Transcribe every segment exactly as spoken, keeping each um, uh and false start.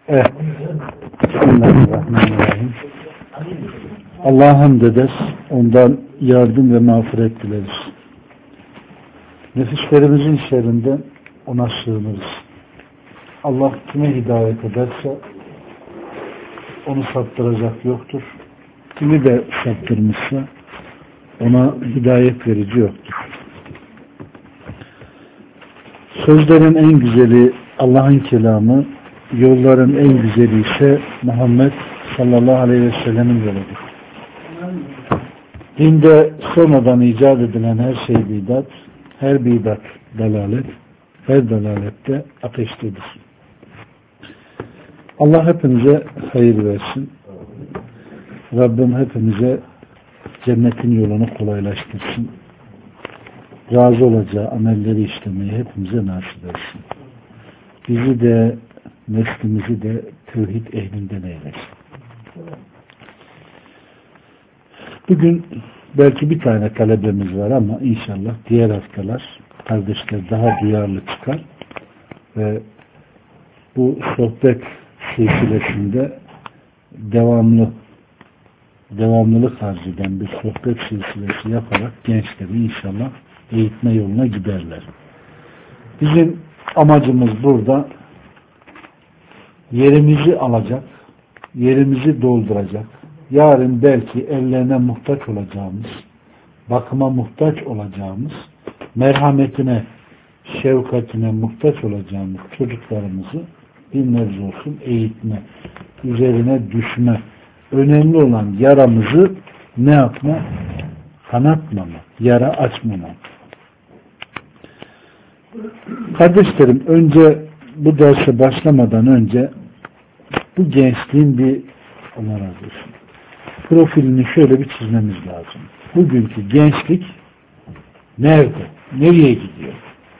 Evet. Bismillahirrahmanirrahim. Allah'a hamd ederiz. Ondan yardım ve mağfiret dileriz. Nefislerimizin şerrinden ona sığınırız. Allah kime hidayet ederse onu saptıracak yoktur. Kimi de saptırmışsa ona hidayet verici yoktur. Sözlerin en güzeli Allah'ın kelamı, yolların en güzeli ise Muhammed sallallahu aleyhi ve sellemin yoludur. Dinde sonradan icat edilen her şey bidat, her bidat dalalet, her dalalette ateştedir. Allah hepimize hayır versin. Rabbim hepimize cennetin yolunu kolaylaştırsın. Razı olacağı amelleri işlemeyi hepimize nasip etsin. Bizi de neslimizi de tevhid ehlinden eylesin. Bugün belki bir tane talebemiz var ama inşallah diğer haftalar kardeşler daha duyarlı çıkar ve bu sohbet silsilesinde devamlı devamlılık arz eden bir sohbet silsilesi yaparak gençleri inşallah eğitme yoluna giderler. Bizim amacımız burada yerimizi alacak, yerimizi dolduracak, yarın belki ellerine muhtaç olacağımız, bakıma muhtaç olacağımız, merhametine, şefkatine muhtaç olacağımız çocuklarımızı bir nebze olsun eğitme, üzerine düşme, önemli olan yaramızı ne yapma? Kanatmama, yara açmama. Kardeşlerim, önce bu derse başlamadan önce bu gençliğin bir Allah razı olsun, profilini şöyle bir çizmemiz lazım. Bugünkü gençlik nerede? Nereye gidiyor?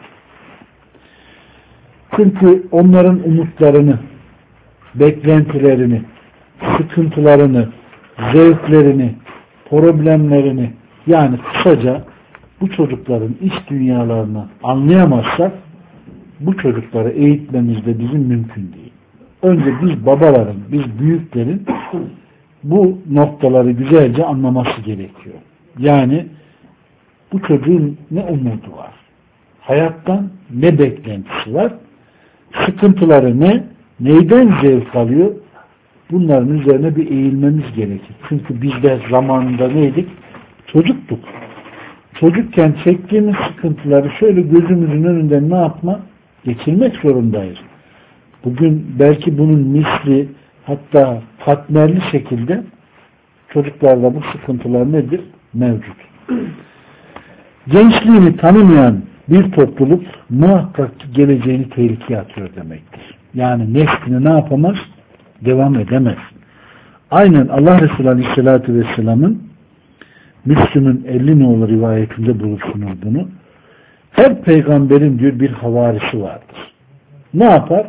Çünkü onların umutlarını, beklentilerini, sıkıntılarını, zevklerini, problemlerini, yani kısaca bu çocukların iç dünyalarını anlayamazsak bu çocukları eğitmemiz de bizim mümkün değil. Önce biz babaların, biz büyüklerin bu noktaları güzelce anlaması gerekiyor. Yani bu çocuğun ne umudu var? Hayattan ne beklentisi var? Sıkıntıları ne? Neyden zevk alıyor? Bunların üzerine bir eğilmemiz gerekir. Çünkü biz de zamanında neydik? Çocuktuk. Çocukken çektiğimiz sıkıntıları şöyle gözümüzün önünden ne yapma? Geçirmek zorundayız. Bugün belki bunun misli, hatta katmerli şekilde çocuklarda bu sıkıntılar nedir? Mevcut. Gençliğini tanımayan bir topluluk muhakkak ki geleceğini tehlikeye atıyor demektir. Yani neslini ne yapamaz? Devam edemez. Aynen Allah Resulü Aleyhisselatü Vesselam'ın Müslüm'ün elli nolu rivayetinde bulursunuz bunu. Her peygamberin diyor bir havarisi vardır. Ne yapar?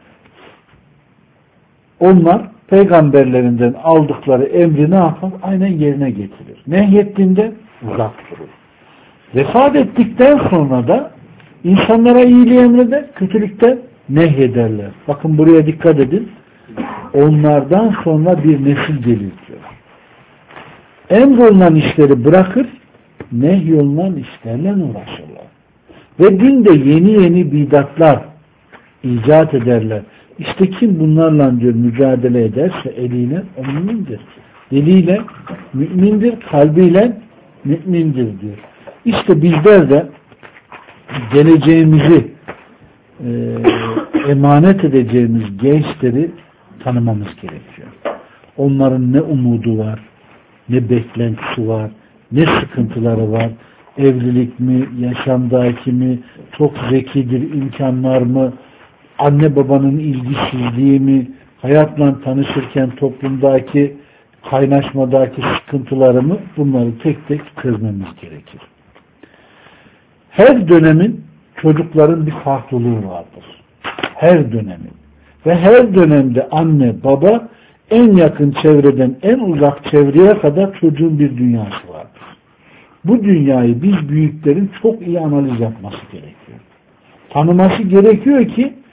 Onlar peygamberlerinden aldıkları emri ne yapar? Aynen yerine getirir. Nehyettiğinde uzak durur. Vefat ettikten sonra da insanlara iyiliği emreder, kötülükten nehyederler. Bakın buraya dikkat edin. Onlardan sonra bir nesil gelir diyor. Emrolunan işleri bırakır, nehyolunan işlerle uğraşırlar. Ve dinde yeni yeni bidatlar icat ederler. İşte kim bunlarla diyor mücadele ederse eliyle o mümindir. Diliyle mümindir, kalbiyle mümindir diyor. İşte bizler de geleceğimizi e, emanet edeceğimiz gençleri tanımamız gerekiyor. Onların ne umudu var, ne beklentisi var, ne sıkıntıları var, evlilik mi, yaşamdaki mi, çok zekidir, imkanlar mı, anne babanın ilgisizliği mi, hayatla tanışırken toplumdaki kaynaşmadaki sıkıntıları mı, bunları tek tek çözmemiz gerekir. Her dönemin çocukların bir farklılığı vardır. Her dönemin. Ve her dönemde anne, baba en yakın çevreden en uzak çevreye kadar çocuğun bir dünyası vardır. Bu dünyayı biz büyüklerin çok iyi analiz yapması gerekiyor. Tanıması gerekiyor ki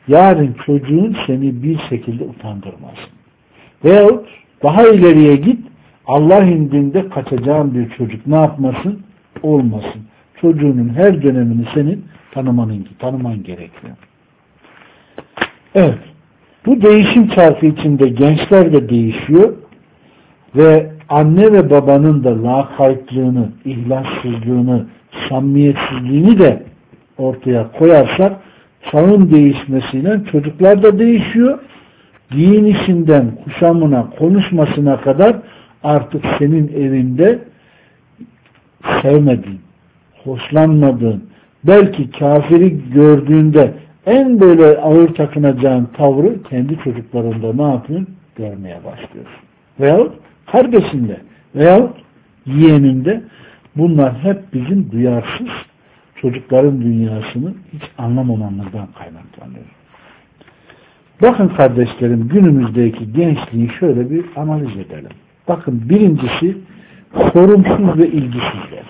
yarın çocuğun seni bir şekilde utandırmasın. Veyahut daha ileriye git, Allah indinde kaçacağın bir çocuk ne yapmasın? Olmasın. Çocuğunun her dönemini senin tanımanın, tanıman gerekiyor. Evet. Bu değişim çarkı içinde gençler de değişiyor ve anne ve babanın da lakaytlığını, ihlassızlığını, samimiyetsizliğini de ortaya koyarsak çağın değişmesiyle çocuklar da değişiyor. Din işinden kuşamına, konuşmasına kadar artık senin evinde sevmediğin, hoşlanmadığın, belki kafiri gördüğünde en böyle ağır takınacağın tavrı kendi çocuklarında ne yapıyorsun? Görmeye başlıyorsun. Veyahut kardeşinde veyahut yeğeninde. Bunlar hep bizim duyarsız çocukların dünyasını hiç anlamamamızdan kaynaklanıyor. Bakın kardeşlerim, günümüzdeki gençliği şöyle bir analiz edelim. Bakın, birincisi sorumsuz ve ilgisizler.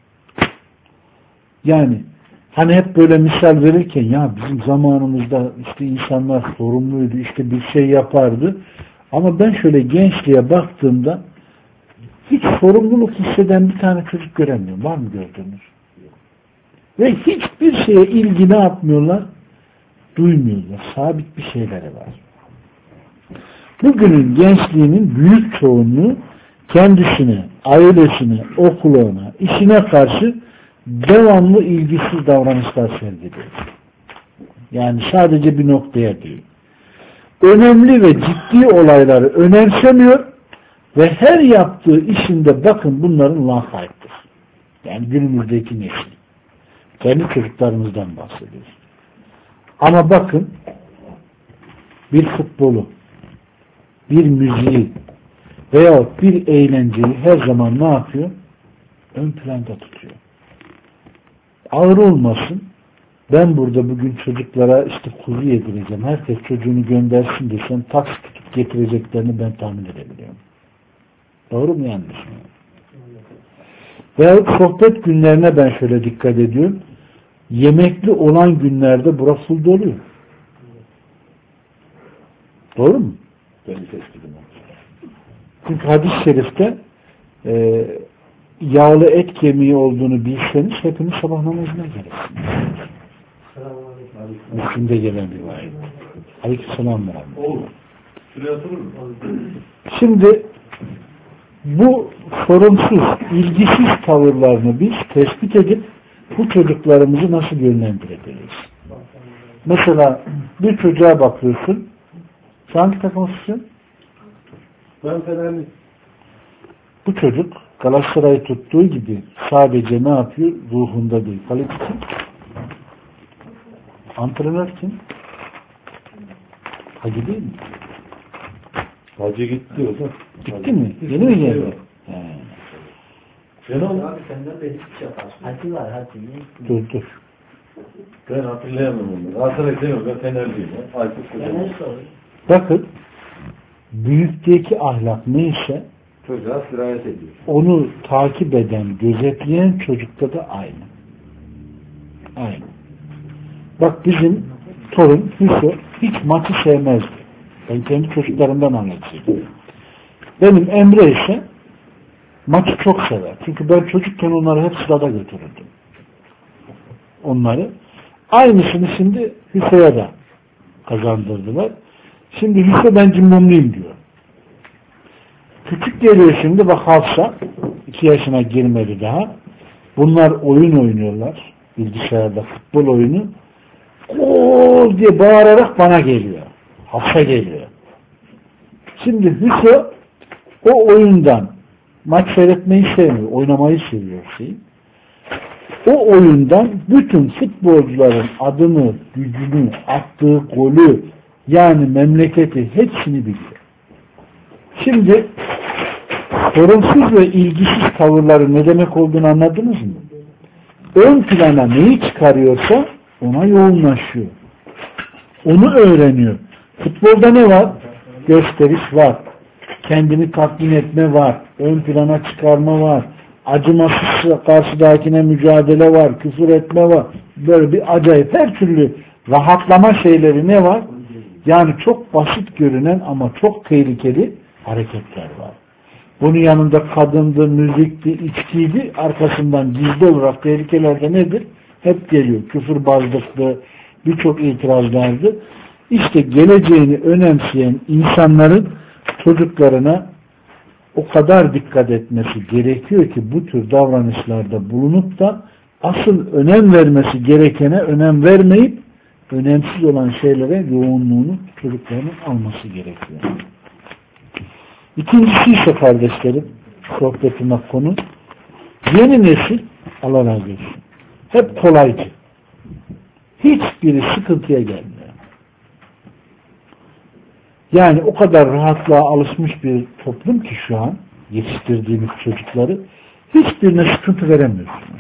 Yani hani hep böyle misal verirken ya bizim zamanımızda işte insanlar sorumluydu, işte bir şey yapardı. Ama ben şöyle gençliğe baktığımda hiç sorumluluk hisseden bir tane çocuk göremiyorum. Var mı gördüğünüz? Ve hiçbir şeye ilgi ne yapmıyorlar? Duymuyorlar. Sabit bir şeyleri var. Bugünün gençliğinin büyük çoğunluğu kendisine, ailesine, okuluna, işine karşı devamlı ilgisiz davranışlar sergiliyor. Yani sadece bir noktaya değil. Önemli ve ciddi olayları önemsemiyor ve her yaptığı işinde bakın bunların lakayttır. Yani günümüzdeki nesil. Kendi çocuklarımızdan bahsediyoruz. Ama bakın bir futbolu, bir müziği veyahut bir eğlenceyi her zaman ne yapıyor? Ön planda tutuyor. Ağır olmasın. Ben burada bugün çocuklara işte kuzu yedireceğim. Herkes çocuğunu göndersin desem taksi tutup getireceklerini ben tahmin edebiliyorum. Doğru mu, yanlış mı? Veyahut sohbet günlerine ben şöyle dikkat ediyorum. Yemekli olan günlerde burası full doluyor. Doğru mu? Çünkü hadis-i şerifte e, yağlı et kemiği olduğunu bilseniz hepiniz sabah namazına gelirsiniz. Müslüm'de gelen bir var. Aleykümselam. Şimdi bu sorumsuz, ilgisiz tavırlarını biz tespit edip bu çocuklarımızı nasıl yönlendirebiliriz? Mesela bir çocuğa bakıyorsun. Sen hangi takımlısın? Ben Fenerli. Bu çocuk Galatasaray'ı tuttuğu gibi sadece ne yapıyor? Ruhunda değil. Kaleci kim? Antrenör kim? Hacı değil mi? Hacı gitti o da. Gitti mi? Yeni mi geldi? Ben onu... Abi senden de hiçbir şey yaparsın. Hacı var hacı. Dur dur. Ben hatırlayamam onu. Galatasaray demiyorum. Ben Fenerliyim. Fener soruyor. Bakın, büyükteki ahlak neyse Çocuğa sirayet ediyor. onu takip eden, gözetleyen çocukta da aynı. Aynı. Bak bizim torun Hüso hiç maçı sevmezdi. Ben kendi çocuklarımdan anlatıyorum. Benim Emre ise maçı çok sever. Çünkü ben çocukken onları hep sırada götürürdüm. Onları. Aynısını şimdi Hüso'ya da kazandırdılar. Şimdi Hüso ben cimbomluyum diyor. Küçük geliyor şimdi, bak Hafsa iki yaşına girmedi daha. Bunlar oyun oynuyorlar. Bilgisayarda futbol oyunu. Gol diye bağırarak bana geliyor. Hafsa geliyor. Şimdi Hüso o oyundan maç seyretmeyi sevmiyor. Oynamayı seviyor şey. O oyundan bütün futbolcuların adını, gücünü, attığı golü, yani memleketi hepsini biliyor. Şimdi sorumsuz ve ilgisiz tavırları ne demek olduğunu anladınız mı? Ön plana neyi çıkarıyorsa ona yoğunlaşıyor. Onu öğreniyor. Futbolda ne var? Gösteriş var. Kendini tatmin etme var. Ön plana çıkarma var. Acımasız karşıdakine mücadele var. Küfür etme var. Böyle bir acayip her türlü rahatlama şeyleri ne var? Yani çok basit görünen ama çok tehlikeli hareketler var. Bunun yanında kadındı, müzikti, içkiydi. Arkasından gizli olarak tehlikeler de nedir? Hep geliyor. Küfürbazlıktı, birçok itirazlardı. İşte geleceğini önemseyen insanların çocuklarına o kadar dikkat etmesi gerekiyor ki bu tür davranışlarda bulunup da asıl önem vermesi gerekene önem vermeyip önemsiz olan şeylere yoğunluğunu çocukların alması gerekiyor. İkincisi ise kardeşlerim, sohbetime konu, yeni nesil, Allah razı olsun, hep kolaycı. Hiçbiri sıkıntıya gelmiyor. Yani o kadar rahatlığa alışmış bir toplum ki şu an yetiştirdiğimiz çocukları hiçbirine sıkıntı veremiyorsunuz.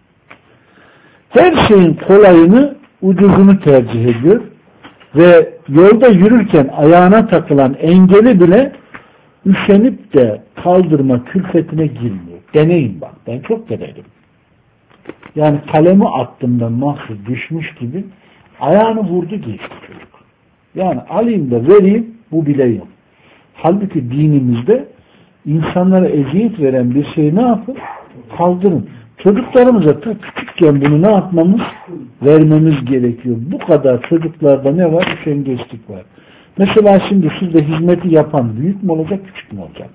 Her şeyin kolayını, ucuzunu tercih ediyor ve yolda yürürken ayağına takılan engeli bile üşenip de kaldırma külfetine girmiyor. Deneyin bak. Ben çok denedim. Yani kalemi attığımda mahsus düşmüş gibi ayağını vurdu geçti çocuk. Yani alayım da vereyim, bu bile yok. Halbuki dinimizde insanlara eziyet veren bir şeyi ne yapın? Kaldırın. Çocuklarımıza ta küçükken bunu ne yapmamız? Vermemiz gerekiyor. Bu kadar çocuklarda ne var? Üşengeçlik var. Mesela şimdi sizde hizmeti yapan büyük mü olacak, küçük mü olacak?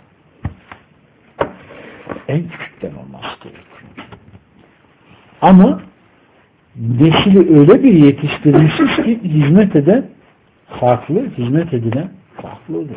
En küçükten olması gerekiyor. Ama nesili öyle bir yetiştirmişiz ki hizmet eden farklı, hizmet edilen farklı olur.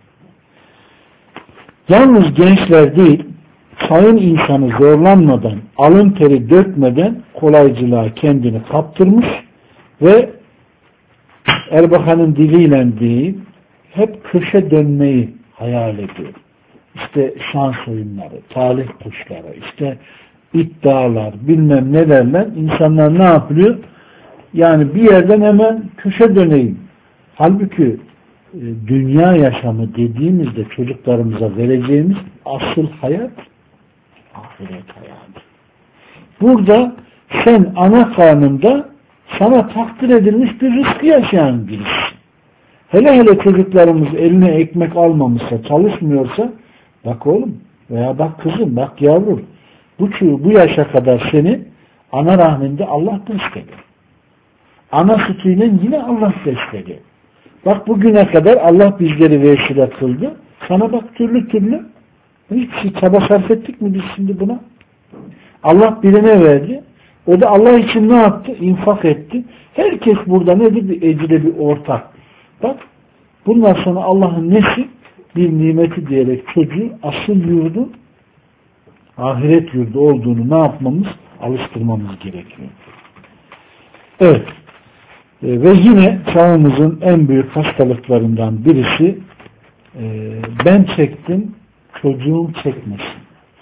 Yalnız gençler değil, çağın insanı zorlanmadan, alın teri dökmeden kolaycılığa kendini kaptırmış ve Erbakan'ın diliyle değil, hep köşe dönmeyi hayal ediyor. İşte şans oyunları, talih kuşları, işte iddialar, bilmem nelerle insanlar ne yapıyor? Yani bir yerden hemen köşe döneyim. Halbuki e, dünya yaşamı dediğimizde çocuklarımıza vereceğimiz asıl hayat ahiret hayatı. Burada sen ana karnında sana takdir edilmiş bir rızkı yaşayan birisin. Hele hele çocuklarımız eline ekmek almamışsa, çalışmıyorsa, bak oğlum veya bak kızım, bak yavrum, bu, bu yaşa kadar seni ana rahminde Allah besledi. Ana sütüyle yine Allah besledi. Bak bugüne kadar Allah bizleri vesile kıldı. Sana bak türlü türlü hiçbir şey çaba sarf ettik mi biz şimdi buna? Allah birine verdi. O da Allah için ne yaptı? İnfak etti. Herkes burada nedir? Bir ecre, bir ortak. Bak bundan sonra Allah'ın nesi? Bir nimeti diyerek çocuğu asıl yurdu, ahiret yurdu olduğunu ne yapmamız? Alıştırmamız gerekiyor. Evet. E, ve yine çağımızın en büyük hastalıklarından birisi e, ben çektim, çocuğum çekmesin.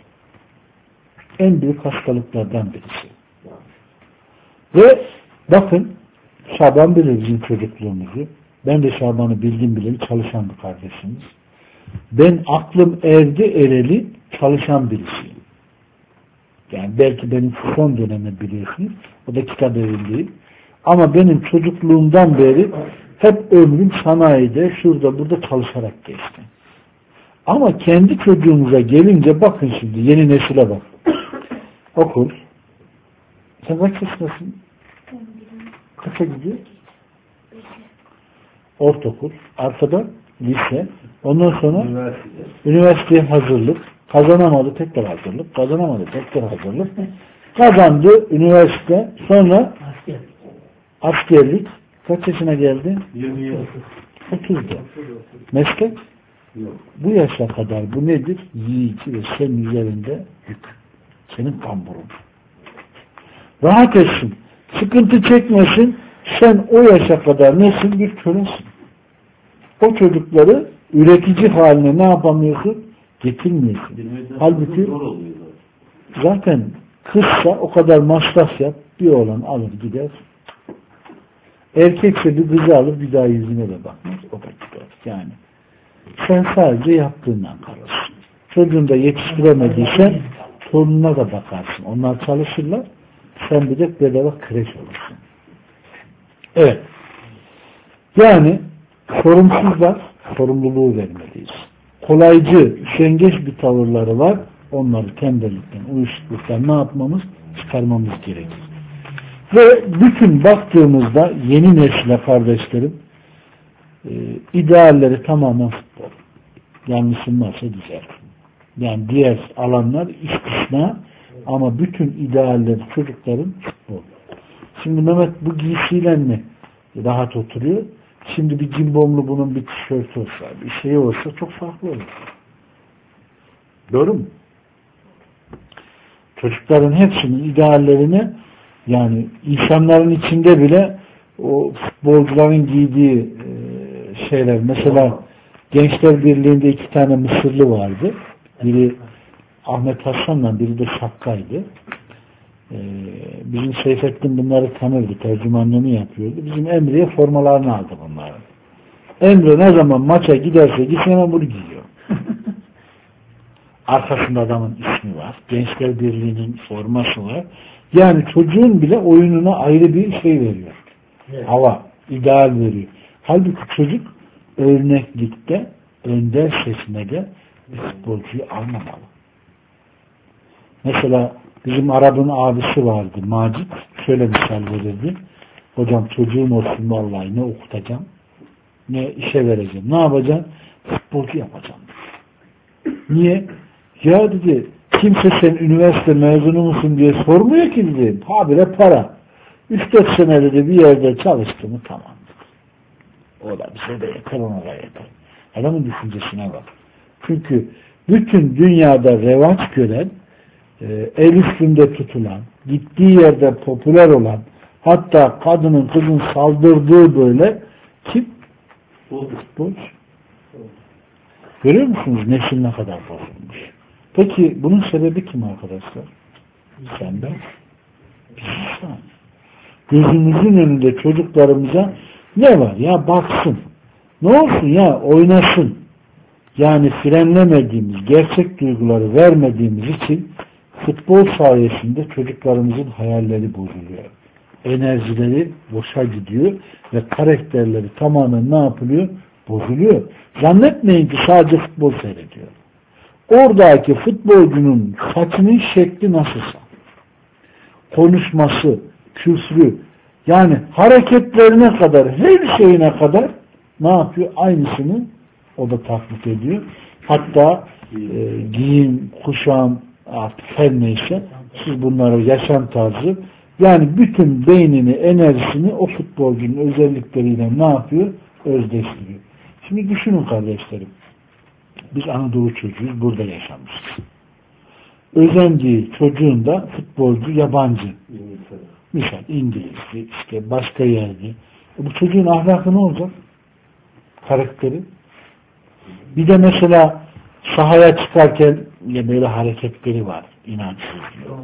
En büyük hastalıklardan birisi. Ve bakın Şaban bilir bizim çocukluğumuzu. Ben de Şaban'ı bildim bileli çalışan bir kardeşimiz. Ben aklım erdi ereli çalışan birisiyim. Yani belki benim son dönemi biliyorsunuz. O da kitap evindeyim. Ama benim çocukluğumdan beri hep ömrüm sanayide, şurada burada çalışarak geçti. Ama kendi çocuğumuza gelince bakın şimdi yeni nesile bak. Okul. Sen kaç yaşındasın? Kaça gidiyor? Ortaokul. Arkada lise. Ondan sonra üniversite. Üniversiteye hazırlık. Kazanamadı tekrar hazırlık. Kazanamadı tekrar hazırlık. Kazandı üniversite. Sonra Asker. askerlik. Kaç yaşına geldi? yirmi otuzda. Meslek? Yok. Bu yaşa kadar bu nedir? Yiyici ve senin üzerinde yük. Senin kamburun. Rahat etsin. Sıkıntı çekmesin. Sen o yaşa kadar nesin? Bir kölesin. O çocukları üretici haline ne yapamıyorsun? Getirmiyorsun. Halbuki zaten kızsa o kadar masraf yap, bir oğlan alır gider. Erkekse bir kızı alır, bir daha yüzüne de bakmaz. O da gider. Yani sen sadece yaptığından kalırsın. Çocuğunu da yetiştiremediysen torununa da bakarsın. Onlar çalışırlar. Sen bir de bedava kreş olursun. Evet. Yani sorumsuzlar, sorumluluğu vermeliyiz. Kolaycı, üşengeç bir tavırları var. Onları tembellikten, uyuşukluktan ne yapmamız? Çıkarmamız gerekir. Ve bütün baktığımızda yeni nesile kardeşlerim e, idealleri tamamen futbol. Yanlışım varsa düzelt. Yani diğer alanlar istisna ama bütün idealleri çocukların futbol. Şimdi Mehmet bu giysiyle mi rahat oturuyor? Şimdi bir cimbomlu bunun bir tişörtü olsa, bir şey olsa çok farklı olur. Doğru mu? Çocukların hepsinin ideallerini yani insanların içinde bile o futbolcuların giydiği e, şeyler mesela Gençler Birliği'nde iki tane Mısırlı vardı. Biri Ahmet Hasan'la biri de Şakka'ydı. Ee, bizim Seyfettin bunları tanırdı. Tercümanlığını yapıyordu. Bizim Emre'ye formalarını aldı bunları. Emre ne zaman maça giderse gitsin hemen bunu giyiyor. Arkasında adamın ismi var. Gençler Birliği'nin forması var. Yani çocuğun bile oyununa ayrı bir şey veriyor. Evet. Hava, ideal veriyor. Halbuki çocuk örneklikte önder seçmede bir futbolcuyu almamalı. Mesela bizim Arap'ın abisi vardı Macit. Şöyle misal verirdi. Hocam çocuğum olsun vallahi ne okutacağım ne işe vereceğim. Ne yapacağım? Futbolcu yapacağım. Niye? Ya dedi kimse sen üniversite mezunu musun diye sormuyor ki dedi. Habire para. üç dört sene dedi bir yerde çalıştı mı tamam. O da bize de yeter ona da yeter. Adamın düşüncesine bak. Çünkü bütün dünyada revaç gören el üstünde tutulan, gittiği yerde popüler olan, hatta kadının kızın saldırdığı böyle kim? Futbolcu. Görüyor musunuz nesil ne kadar bozulmuş? Peki bunun sebebi kim arkadaşlar? Sen ben. Biz insan. Gözümüzün önünde çocuklarımıza ne var ya baksın. Ne olsun ya oynasın. Yani frenlemediğimiz, gerçek duyguları vermediğimiz için futbol sayesinde çocuklarımızın hayalleri bozuluyor. Enerjileri boşa gidiyor ve karakterleri tamamen ne yapılıyor? Bozuluyor. Zannetmeyin ki sadece futbol seyrediyor. Oradaki futbolcunun saçının şekli nasılsa, konuşması, küfrü, yani hareketlerine kadar, her şeyine kadar ne yapıyor? Aynısını o da taklit ediyor. Hatta e, giyim, kuşam, artık her neyse siz bunları yaşam tarzı yani bütün beynini, enerjisini o futbolcunun özellikleriyle ne yapıyor? Özdeştiriyor. Şimdi düşünün kardeşlerim. Biz Anadolu çocuğuyuz. Burada yaşamışız. Özendiği çocuğun da futbolcu yabancı. Misal İngilizce, işte başka yerde. E bu çocuğun ahlakı ne olacak? Karakteri. Bir de mesela sahaya çıkarken ya böyle hareketleri var. İnançsız diyor.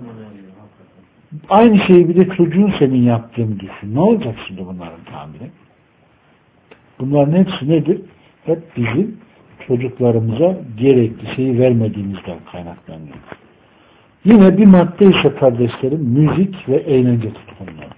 Aynı şeyi bir de çocuğun senin yaptığını düşün. Ne olacak şimdi bunların tahmini? Bunların hepsi nedir? Hep bizim çocuklarımıza gerekli şeyi vermediğimizden kaynaklanıyor. Yine bir madde ise kardeşlerim müzik ve eğlence tutkunluğu.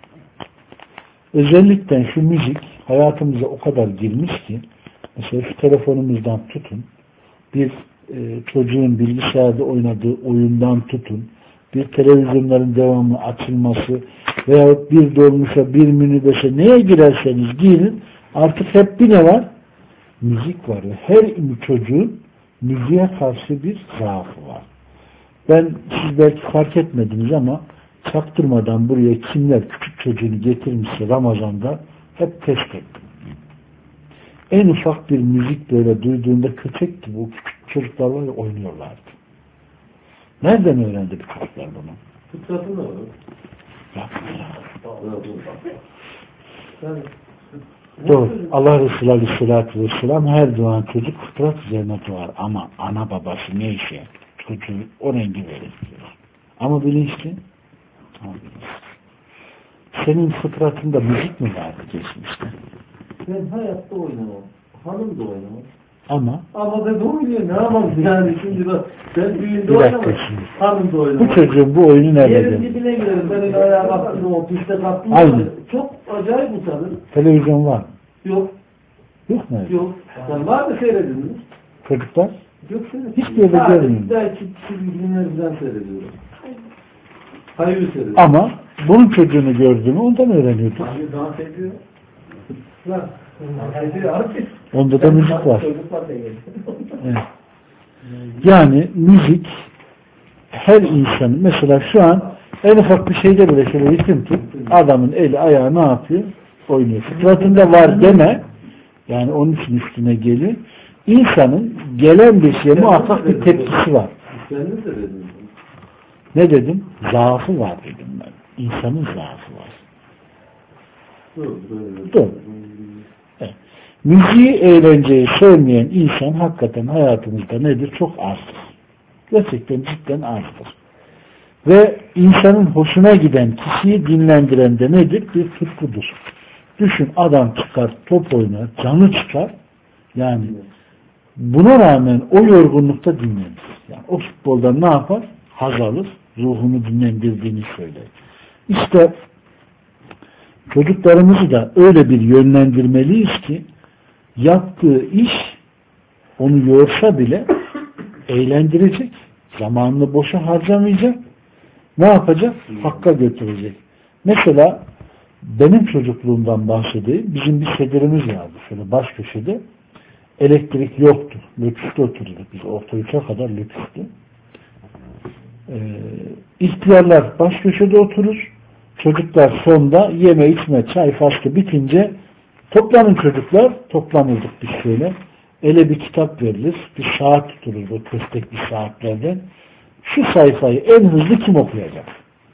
Özellikle şu müzik hayatımıza o kadar girmiş ki mesela şu telefonumuzdan tutun bir e, çocuğun bilgisayarda oynadığı oyundan tutun bir televizyonların devamlı açılması veyahut bir dolmuşa bir minibüse neye girerseniz girin artık hep bir ne var? Müzik var ve her çocuğun müziğe karşı bir zaafı var. Ben siz belki fark etmediniz ama çaktırmadan buraya kimler küçük çocuğunu getirmişse Ramazan'da hep test ettim. En ufak bir müzik böyle duyduğunda köpek gibi o küçük çocuklarla oynuyorlardı. Nereden öğrendi bu çocuklar bunu? Fıtratı ne olur? Doğru. Allah Resulü Aleyhisselatü Vesselam her doğan çocuk fıtrat üzerine doğar. Ama ana babası neyse çocuğu o rengi verir diyor. Ama bilinçli. Ama bilinçli. Senin fıtratında müzik mi vardı geçmişte? Ben hayatta oynamam. Hanım da oynamam. Ama ama ben de oynuyor. Ne yapalım yani şimdi bak ben düğünde oynamam. Hanım da oynamam. Bu çocuğun bu oyunu nerede? Yerin dibine girerim. Ben öyle ayağa kalktım o piste kalktım. Aynen. Çok acayip utanırım. Televizyon var mı? Yok. Yok mu? Yok. Yani var mı seyrediniz? Çocuklar? Yok seyrediniz. Hiçbir yerde görmüyorum. Belki çizgi filmlerden seyrediyorum. Hayır seyrediyorum. Ama bunun çocuğunu gördüğümü ondan öğreniyorduk. Hayır dans ediyor. Lan. Dans ediyor abi. Onda da müzik var. Çocuklar da geliyor. Evet. Yani müzik her insanın, mesela şu an en ufak bir şeyde bile şöyle ritim tut, adamın eli ayağı ne yapıyor? Oynuyor. Fıtratında var deme, yani onun için üstüne geliyor. İnsanın gelen bir şeye muhakkak bir tepkisi var. Ne dedim? Zaafı var dedim ben. İnsanın zaafı var. Doğru. Evet. Müziği, eğlenceyi sevmeyen insan hakikaten hayatımızda nedir? Çok azdır. Gerçekten cidden azdır. Ve insanın hoşuna giden, kişiyi dinlendiren de nedir? Bir tutkudur. Düşün, adam çıkar, top oynar, canı çıkar. Yani buna rağmen o yorgunlukta dinlenir. Yani o futboldan ne yapar? Haz alır, ruhunu dinlendirdiğini söyler. İşte çocuklarımızı da öyle bir yönlendirmeliyiz ki yaptığı iş onu yorsa bile eğlendirecek, zamanını boşa harcamayacak, ne yapacak? Hakka götürecek. Mesela benim çocukluğumdan bahsedeyim. Bizim bir sedirimiz vardı. Şöyle baş köşede. Elektrik yoktu. Lüküste otururduk. Biz orta üçe kadar lüküstü. Ee, ihtiyarlar baş köşede oturur. Çocuklar sonda yeme içme çay faslı bitince toplanın çocuklar. Toplanırdık biz şöyle. Ele bir kitap verilir. Bir saat tutulur o köstekli saatlerden. Şu sayfayı en hızlı kim okuyacak?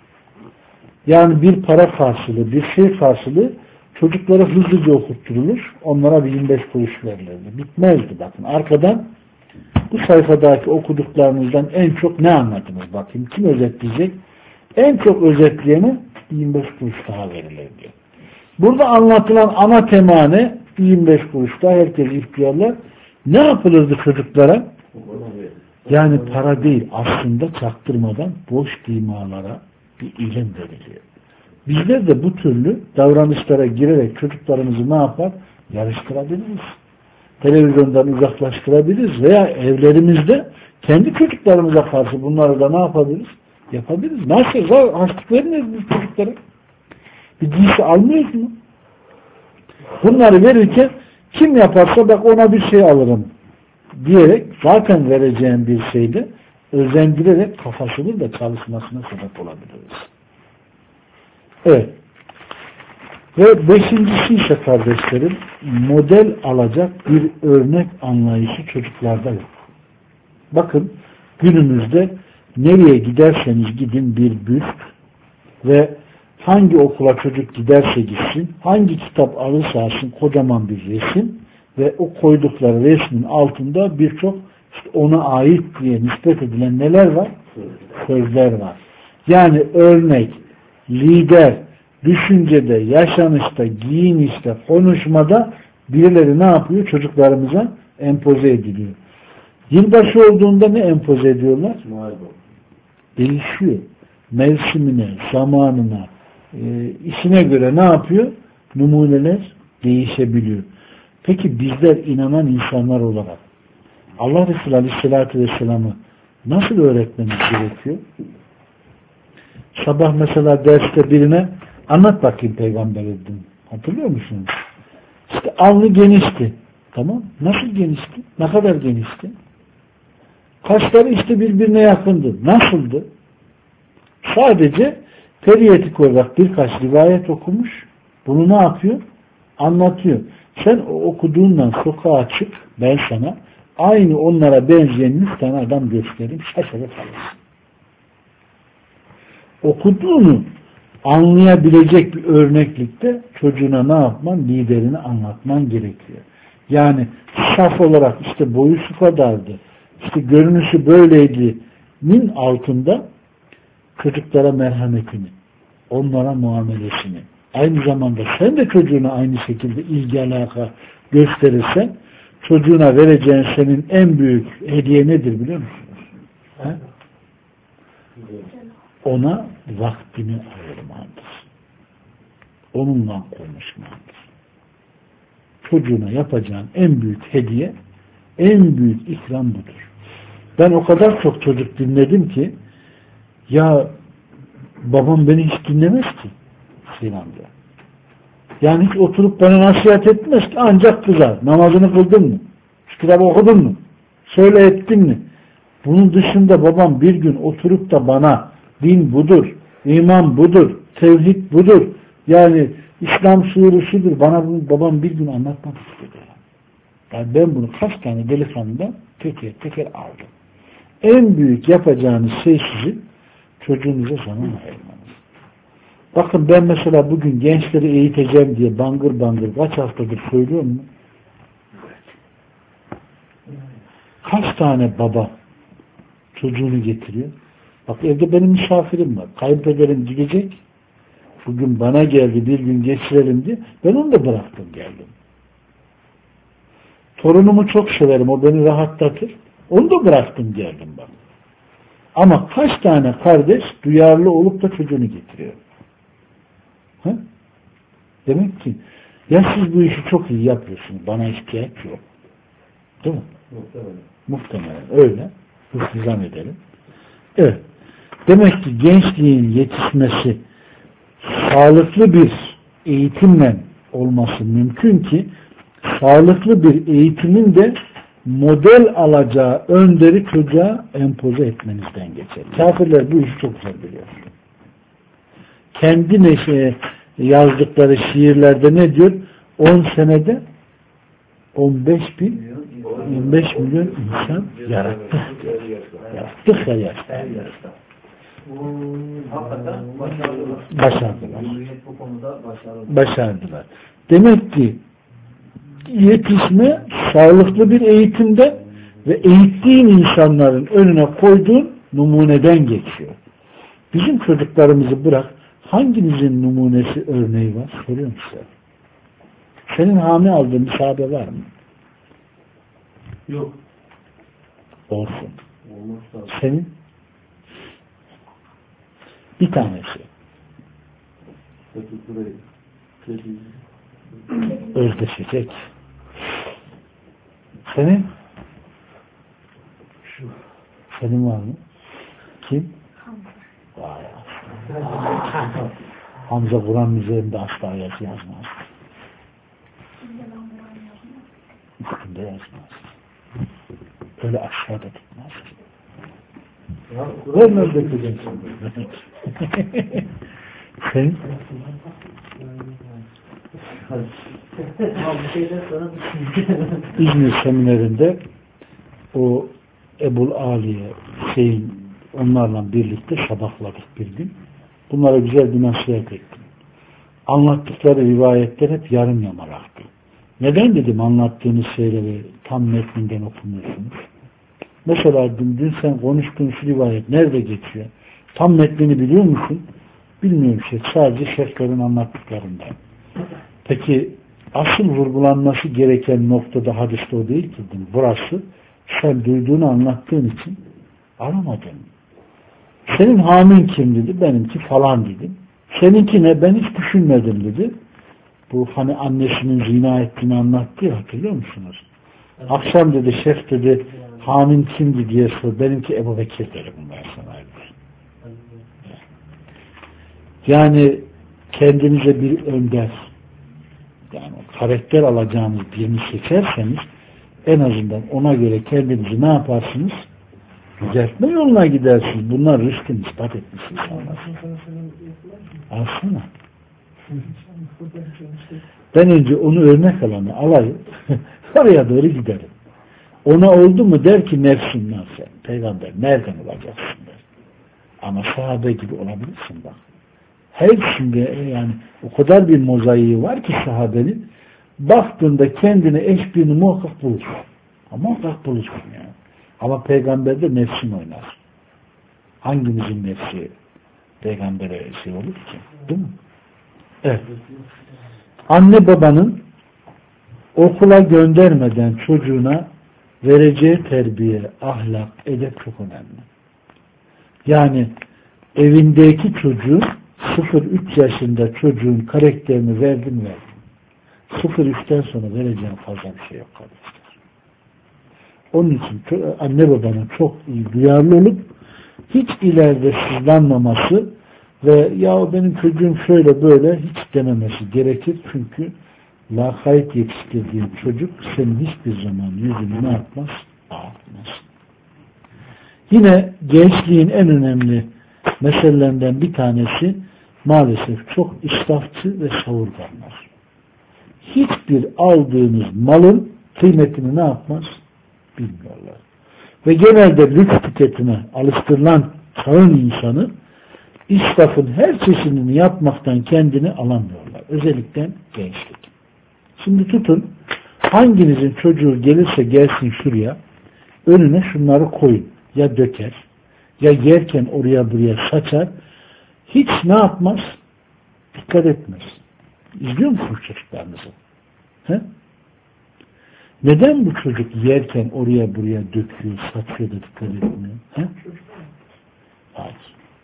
Yani bir para karşılığı, bir şey karşılığı çocuklara hızlıca okutturulur. Onlara bir yirmi beş kuruş verilirdi. Bitmezdi bakın. Arkadan bu sayfadaki okuduklarınızdan en çok ne anladınız? Bakayım kim özetleyecek? En çok özetleyene yirmi beş kuruş daha verilirdi. Burada anlatılan ana tema ne? yirmi beş kuruş daha herkes ihtiyarlar. Ne yapılırdı çocuklara? Yani para değil, aslında çaktırmadan boş imalara bir ilim veriliyor. Bizler de bu türlü davranışlara girerek çocuklarımızı ne yapar? Yarıştırabiliriz. Televizyondan uzaklaştırabiliriz veya evlerimizde kendi çocuklarımıza karşı bunları da ne yapabiliriz? Yapabiliriz. Nasıl? Harçlık vermiyoruz biz çocuklara. Bir giysi almıyoruz mu? Bunları verirken kim yaparsa bak ona bir şey alırım diyerek zaten vereceğim bir şeyde özendirerek kafasının da çalışmasına sebep olabiliriz. Evet. Ve beşincisi ise kardeşlerim, model alacak bir örnek anlayışı çocuklarda yok. Bakın günümüzde nereye giderseniz gidin bir büst ve hangi okula çocuk giderse gitsin, hangi kitap alırsa alsın kocaman bir resim ve o koydukları resmin altında birçok işte ona ait diye nispet edilen neler var? Sözler var. Yani örnek, lider, düşüncede, yaşanışta, giyinişte, konuşmada birileri ne yapıyor? Çocuklarımıza empoze ediliyor. Yılbaşı olduğunda ne empoze ediyorlar? Değişiyor. Mevsimine, zamanına, e, işine göre ne yapıyor? Numuneler değişebiliyor. Peki bizler inanan insanlar olarak Allah Resulü Aleyhisselatü Vesselam'ı nasıl öğretmemiz gerekiyor? Sabah mesela derste birine anlat bakayım peygamber dedim. Hatırlıyor musunuz? İşte alnı genişti. Tamam. Nasıl genişti? Ne kadar genişti? Kaşları işte birbirine yakındı. Nasıldı? Sadece periyetik olarak birkaç rivayet okumuş. Bunu ne yapıyor? Anlatıyor. Sen o okuduğundan sokağa çık, ben sana aynı onlara benzeyen yüz tane adam göstereyim, şaşırıp kalırsın. Okuduğunu anlayabilecek bir örneklikte çocuğuna ne yapman? Liderini anlatman gerekiyor. Yani saf olarak işte boyu şu kadardı, işte görünüşü böyleydi'nin altında çocuklara merhametini, onlara muamelesini, aynı zamanda sen de çocuğuna aynı şekilde ilgi alaka gösterirsen çocuğuna vereceğin senin en büyük hediye nedir biliyor musunuz? He? Ona vaktini ayırmandır. onunla konuşmandır. Çocuğuna yapacağın en büyük hediye, en büyük ikram budur. Ben o kadar çok çocuk dinledim ki ya babam beni hiç dinlemez ki Hüseyin amca. Yani hiç oturup bana nasihat etmez ki, ancak kızar. Namazını kıldın mı? Şu kitabı okudun mu? Söyle ettin mi? Bunun dışında babam bir gün oturup da bana din budur, iman budur, tevhid budur, yani İslam şuuru şudur, bana bunu babam bir gün anlatmak istedi. Yani ben bunu kaç tane delikanlıdan teker teker aldım. En büyük yapacağınız şey sizin çocuğunuza zaman ayırmanız. Bakın ben mesela bugün gençleri eğiteceğim diye bangır bangır kaç haftadır söylüyor mu? Kaç tane baba çocuğunu getiriyor? Bak evde benim misafirim var. Kayınpederim gidecek. Bugün bana geldi, bir gün geçirelim diye. Ben onu da bıraktım geldim. Torunumu çok severim. O beni rahatlatır. Onu da bıraktım geldim bak. Ama kaç tane kardeş duyarlı olup da çocuğunu getiriyor? Ha? Demek ki ya siz bu işi çok iyi yapıyorsunuz. Bana ihtiyaç yok. Değil mi? Muhtemelen. Muhtemelen öyle. Hıfzan edelim. Evet. Demek ki gençliğin yetişmesi sağlıklı bir eğitimle olması mümkün ki sağlıklı bir eğitimin de model alacağı önderi çocuğa empoze etmenizden geçer. Kafirler bu işi çok güzel biliyor. Kendi neşeye yazdıkları şiirlerde ne diyor? on senede on beş bin on beş milyon insan yarattık. Yarattık her yaşta. Başardılar. Başardılar. Demek ki yetişme sağlıklı bir eğitimde ve eğittiğin insanların önüne koyduğun numuneden geçiyor. Bizim çocuklarımızı bırak, hanginizin numunesi örneği var? Soruyorum size. Senin hami aldığın bir sahabe var mı? Yok. Olsun. Senin? Bir tanesi. Özdeşecek. Senin? Şu. Senin var mı? Kim? Hamza. Vay aslında. Hamza Kur'an üzerinde asla yazı yazmaz. Üstünde yazmaz. Öyle aşağıda tutmaz ki. Vermez dökeceksin. Sen? İzmir seminerinde o Ebul Aliye, Hüseyin onlarla birlikte sabahladık bir gün. Bunlara güzel bir nasihat ettim. Anlattıkları rivayetler hep yarım yamalaktı. Neden dedim anlattığınız şeyleri tam metninden okumuyorsunuz? Mesela dün, dün sen konuştuğun şu rivayet nerede geçiyor? Tam metnini biliyor musun? Bilmiyorum şey. Sadece şeyhlerin anlattıklarından. Peki asıl vurgulanması gereken noktada hadiste o değil ki. Burası sen duyduğunu anlattığın için aramadın. Senin hamin kim dedi? Benimki falan dedim. Seninki ne? Ben hiç düşünmedim dedi. Bu hani annesinin zina ettiğini anlattı ya, hatırlıyor musunuz? Evet. Akşam dedi şeyh dedi hamin kimdi diye sor. Benimki Ebu Bekir dedi bunlar sana. Yani kendinize bir önder, yani karakter alacağınız birini seçerseniz en azından ona göre kendinizi ne yaparsınız? Düzeltme yoluna gidersiniz. Bunlar rızkını ispat etmiş insanlar. Alsana. Ben önce onu örnek alanı alayım. Oraya doğru giderim. Ona oldu mu der ki nefsimden sen. Peygamber nereden olacaksın der. Ama sahabe gibi olabilirsin bak. Hepsinde yani o kadar bir mozaiği var ki sahabenin, baktığında kendine eş birini muhakkak bulursun. Ama muhakkak bulursun yani. Ama peygamberde nefsin oynar. Hangimizin nefsi peygambere şey olur ki? Değil mi? Evet. Anne babanın okula göndermeden çocuğuna vereceği terbiye, ahlak, edep çok önemli. Yani evindeki çocuğun sıfır üç yaşında çocuğun karakterini verdin verdin. sıfır üçten sonra vereceğin fazla bir şey yok kardeşler. Onun için anne babanın çok iyi duyarlı olup hiç ileride sızlanmaması ve ya benim çocuğum şöyle böyle hiç dememesi gerekir. Çünkü lakayt yetiştirdiğin çocuk senin hiçbir zaman yüzünü ne yapmaz? Ağartmaz. Yine gençliğin en önemli meselelerinden bir tanesi maalesef çok israfçı ve savurganlar. Hiçbir aldığınız malın kıymetini ne yapmaz? Bilmiyorlar. Ve genelde lüks tüketime alıştırılan çağın insanı israfın her çeşidini yapmaktan kendini alamıyorlar. Özellikle gençlik. Şimdi tutun, hanginizin çocuğu gelirse gelsin şuraya, önüne şunları koyun. Ya döker, ya yerken oraya buraya saçar, hiç ne yapmaz? Dikkat etmez. İzliyor musunuz çocuklarınızı? He? Neden bu çocuk yerken oraya buraya döküyor, saçıyor da dikkat etmiyor? He? Hayır.